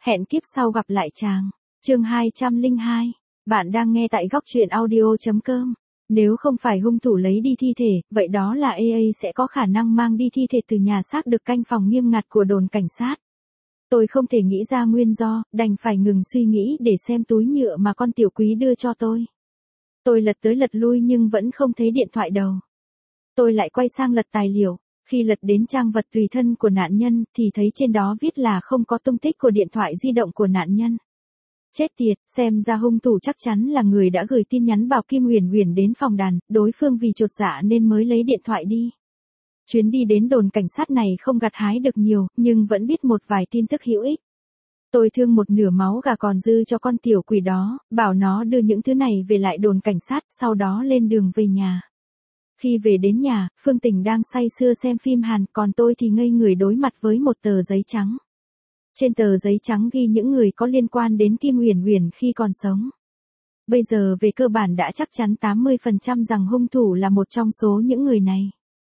Hẹn kiếp sau gặp lại chàng. Chương 202. Bạn đang nghe tại góc truyện audio.com. Nếu không phải hung thủ lấy đi thi thể, vậy đó là AA sẽ có khả năng mang đi thi thể từ nhà xác được canh phòng nghiêm ngặt của đồn cảnh sát. Tôi không thể nghĩ ra nguyên do, đành phải ngừng suy nghĩ để xem túi nhựa mà con tiểu quý đưa cho tôi. Tôi lật tới lật lui nhưng vẫn không thấy điện thoại đầu. Tôi lại quay sang lật tài liệu. Khi lật đến trang vật tùy thân của nạn nhân thì thấy trên đó viết là không có tung tích của điện thoại di động của nạn nhân. Chết tiệt, xem ra hung thủ chắc chắn là người đã gửi tin nhắn bảo Kim Huyền Huyền đến phòng đàn, đối phương vì chột dạ nên mới lấy điện thoại đi. Chuyến đi đến đồn cảnh sát này không gặt hái được nhiều, nhưng vẫn biết một vài tin tức hữu ích. Tôi thương một nửa máu gà còn dư cho con tiểu quỷ đó, bảo nó đưa những thứ này về lại đồn cảnh sát, sau đó lên đường về nhà. Khi về đến nhà, Phương Tình đang say sưa xem phim Hàn, còn tôi thì ngây người đối mặt với một tờ giấy trắng. Trên tờ giấy trắng ghi những người có liên quan đến Kim Huyền Huyền khi còn sống. Bây giờ về cơ bản đã chắc chắn 80% rằng hung thủ là một trong số những người này.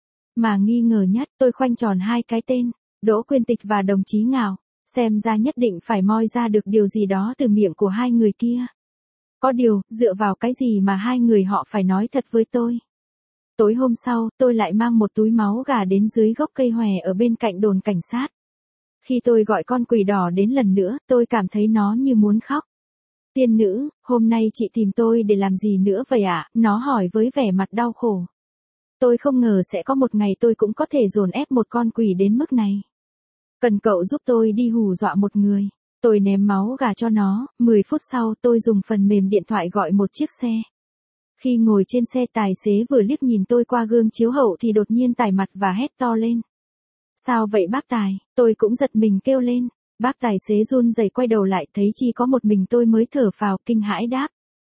Mà nghi ngờ nhất, tôi khoanh tròn hai cái tên, Đỗ Quyên Tịch và đồng chí Ngạo, xem ra nhất định phải moi ra được điều gì đó từ miệng của hai người kia. Có điều, dựa vào cái gì mà hai người họ phải nói thật với tôi. Tối hôm sau, tôi lại mang một túi máu gà đến dưới gốc cây hòe ở bên cạnh đồn cảnh sát. Khi tôi gọi con quỷ đỏ đến lần nữa, tôi cảm thấy nó như muốn khóc. Tiên nữ, hôm nay chị tìm tôi để làm gì nữa vậy ạ? Nó hỏi với vẻ mặt đau khổ. Tôi không ngờ sẽ có một ngày tôi cũng có thể dồn ép một con quỷ đến mức này. Cần cậu giúp tôi đi hù dọa một người. Tôi ném máu gà cho nó, 10 phút sau tôi dùng phần mềm điện thoại gọi một chiếc xe. Khi ngồi trên xe, tài xế vừa liếc nhìn tôi qua gương chiếu hậu thì đột nhiên tái mặt và hét to lên. Sao vậy bác tài? Tôi cũng giật mình kêu lên. Bác tài xế run rẩy quay đầu lại thấy chỉ có một mình tôi mới thở phào kinh hãi đáp.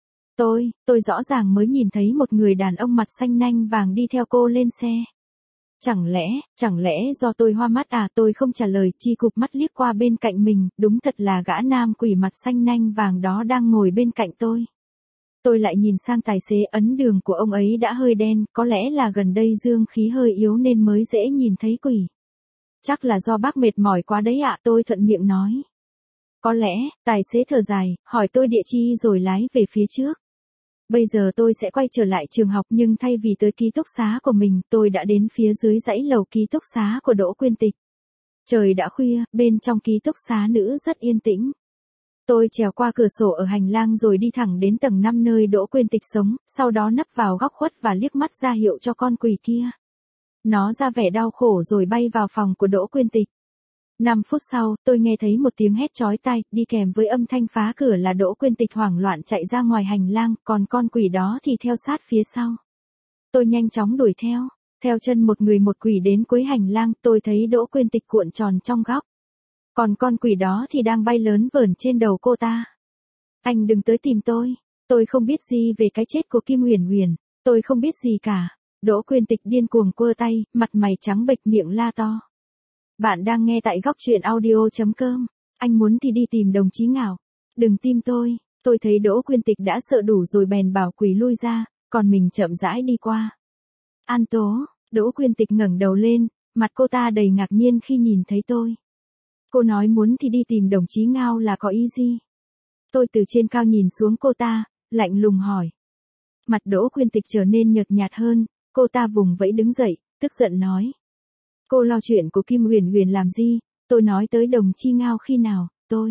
Tôi rõ ràng mới nhìn thấy một người đàn ông mặt xanh nanh vàng đi theo cô lên xe. Chẳng lẽ do tôi hoa mắt à? Tôi không trả lời, chỉ cụp mắt liếc qua bên cạnh mình, đúng thật là gã nam quỷ mặt xanh nanh vàng đó đang ngồi bên cạnh tôi. Tôi lại nhìn sang tài xế, ấn đường của ông ấy đã hơi đen, có lẽ là gần đây dương khí hơi yếu nên mới dễ nhìn thấy quỷ. Chắc là do bác mệt mỏi quá đấy ạ, tôi thuận miệng nói. Có lẽ, tài xế thở dài, hỏi tôi địa chỉ rồi lái về phía trước. Bây giờ tôi sẽ quay trở lại trường học nhưng thay vì tới ký túc xá của mình, tôi đã đến phía dưới dãy lầu ký túc xá của Đỗ Quyên Tịch. Trời đã khuya, bên trong ký túc xá nữ rất yên tĩnh. Tôi trèo qua cửa sổ ở hành lang rồi đi thẳng đến tầng 5 nơi Đỗ Quyên Tịch sống, sau đó nấp vào góc khuất và liếc mắt ra hiệu cho con quỷ kia. Nó ra vẻ đau khổ rồi bay vào phòng của Đỗ Quyên Tịch. 5 phút sau, tôi nghe thấy một tiếng hét chói tai, đi kèm với âm thanh phá cửa là Đỗ Quyên Tịch hoảng loạn chạy ra ngoài hành lang, còn con quỷ đó thì theo sát phía sau. Tôi nhanh chóng đuổi theo. Theo chân một người một quỷ đến cuối hành lang, tôi thấy Đỗ Quyên Tịch cuộn tròn trong góc. Còn con quỷ đó thì đang bay lớn vờn trên đầu cô ta. Anh đừng tới tìm tôi. Tôi không biết gì về cái chết của Kim Huyền Huyền. Tôi không biết gì cả. Đỗ Quyên Tịch điên cuồng quơ tay, mặt mày trắng bệch miệng la to. Bạn đang nghe tại góc truyện audio.com. Anh muốn thì đi tìm đồng chí Ngạo. Đừng tìm tôi. Tôi thấy Đỗ Quyên Tịch đã sợ đủ rồi bèn bảo quỷ lui ra, còn mình chậm rãi đi qua. An Tố, Đỗ Quyên Tịch ngẩng đầu lên, mặt cô ta đầy ngạc nhiên khi nhìn thấy tôi. Cô nói muốn thì đi tìm đồng chí Ngao là có ý gì? Tôi từ trên cao nhìn xuống cô ta, lạnh lùng hỏi. Mặt Đỗ Quyên Tịch trở nên nhợt nhạt hơn, cô ta vùng vẫy đứng dậy, tức giận nói. Cô lo chuyện của Kim Huyền Huyền làm gì? Tôi nói tới đồng chí Ngao khi nào?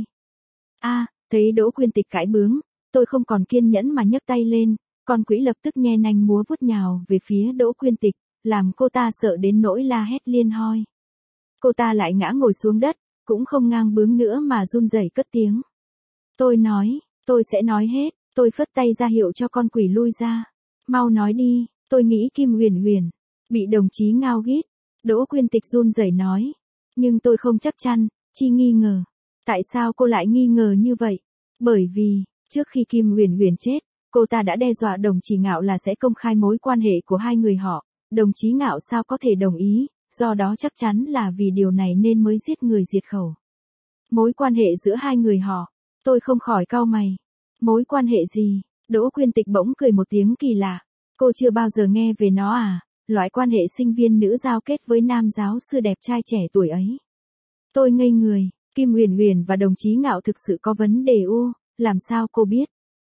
Thấy Đỗ Quyên Tịch cãi bướng, tôi không còn kiên nhẫn mà nhấc tay lên, con quỷ lập tức nhe nanh múa vuốt nhào về phía Đỗ Quyên Tịch, làm cô ta sợ đến nỗi la hét liên hoi. Cô ta lại ngã ngồi xuống đất, cũng không ngang bướng nữa mà run rẩy cất tiếng. Tôi nói, tôi sẽ nói hết, tôi phất tay ra hiệu cho con quỷ lui ra. Mau nói đi, tôi nghĩ Kim Huyền Huyền bị đồng chí Ngao ghét. Đỗ Quyên Tịch run rẩy nói. Nhưng tôi không chắc chắn, chỉ nghi ngờ. Tại sao cô lại nghi ngờ như vậy? Bởi vì, trước khi Kim Huyền Huyền chết, cô ta đã đe dọa đồng chí Ngạo là sẽ công khai mối quan hệ của hai người họ. Đồng chí Ngạo sao có thể đồng ý, do đó chắc chắn là vì điều này nên mới giết người diệt khẩu. Mối quan hệ giữa hai người họ, tôi không khỏi cau mày. Mối quan hệ gì? Đỗ Quyên Tịch bỗng cười một tiếng kỳ lạ. Cô chưa bao giờ nghe về nó à? Loại quan hệ sinh viên nữ giao kết với nam giáo sư đẹp trai trẻ tuổi ấy. Tôi ngây người, Kim Huyền Huyền và đồng chí Ngạo thực sự có vấn đề làm sao cô biết?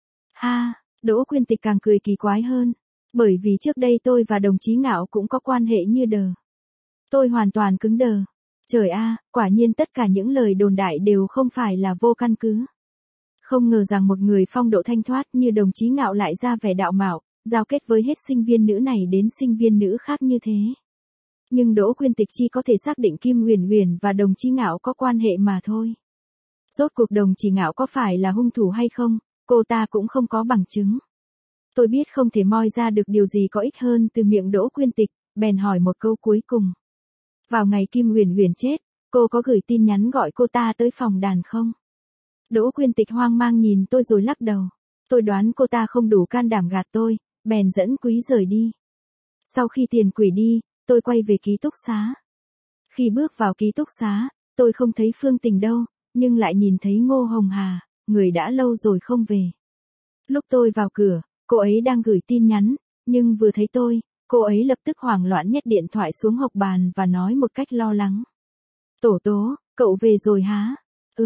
Ha, Đỗ Quyên Tịch càng cười kỳ quái hơn. Bởi vì trước đây tôi và đồng chí Ngạo cũng có quan hệ như đờ. Tôi hoàn toàn cứng đờ. Trời a, quả nhiên tất cả những lời đồn đại đều không phải là vô căn cứ. Không ngờ rằng một người phong độ thanh thoát như đồng chí Ngạo lại ra vẻ đạo mạo, giao kết với hết sinh viên nữ này đến sinh viên nữ khác như thế. Nhưng Đỗ Quyên Tịch chỉ có thể xác định Kim Huyền Huyền và đồng chí Ngạo có quan hệ mà thôi. Rốt cuộc đồng chí Ngạo có phải là hung thủ hay không, cô ta cũng không có bằng chứng. Tôi biết không thể moi ra được điều gì có ích hơn từ miệng Đỗ Quyên Tịch, bèn hỏi một câu cuối cùng. Vào ngày Kim Huyền Huyền chết, cô có gửi tin nhắn gọi cô ta tới phòng đàn không? Đỗ Quyên Tịch hoang mang nhìn tôi rồi lắc đầu. Tôi đoán cô ta không đủ can đảm gạt tôi, bèn dẫn Quý rời đi. Sau khi tiền quỷ đi, tôi quay về ký túc xá. Khi bước vào ký túc xá, tôi không thấy Phương Tình đâu, nhưng lại nhìn thấy Ngô Hồng Hà, người đã lâu rồi không về. Lúc tôi vào cửa, cô ấy đang gửi tin nhắn, nhưng vừa thấy tôi, cô ấy lập tức hoảng loạn nhét điện thoại xuống hộc bàn và nói một cách lo lắng. Tổ tố, cậu về rồi hả?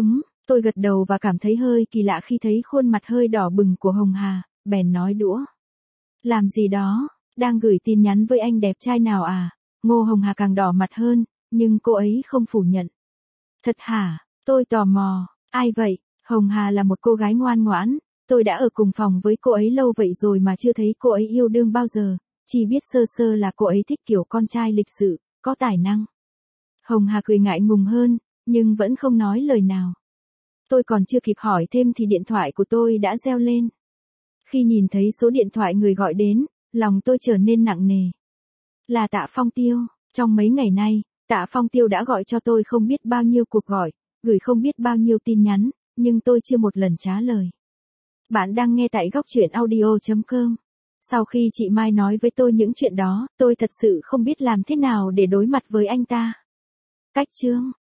Tôi gật đầu và cảm thấy hơi kỳ lạ khi thấy khuôn mặt hơi đỏ bừng của Hồng Hà, bèn nói đũa. Làm gì đó, đang gửi tin nhắn với anh đẹp trai nào à? Ngô Hồng Hà càng đỏ mặt hơn, nhưng cô ấy không phủ nhận. Thật hả? Tôi tò mò, ai vậy? Hồng Hà là một cô gái ngoan ngoãn, tôi đã ở cùng phòng với cô ấy lâu vậy rồi mà chưa thấy cô ấy yêu đương bao giờ, chỉ biết sơ sơ là cô ấy thích kiểu con trai lịch sự, có tài năng. Hồng Hà cười ngại ngùng hơn, nhưng vẫn không nói lời nào. Tôi còn chưa kịp hỏi thêm thì điện thoại của tôi đã reo lên. Khi nhìn thấy số điện thoại người gọi đến, lòng tôi trở nên nặng nề. Là Tạ Phong Tiêu, trong mấy ngày nay, Tạ Phong Tiêu đã gọi cho tôi không biết bao nhiêu cuộc gọi, gửi không biết bao nhiêu tin nhắn, nhưng tôi chưa một lần trả lời. Bạn đang nghe tại góc truyện audio.com. Sau khi chị Mai nói với tôi những chuyện đó, tôi thật sự không biết làm thế nào để đối mặt với anh ta. Cách chương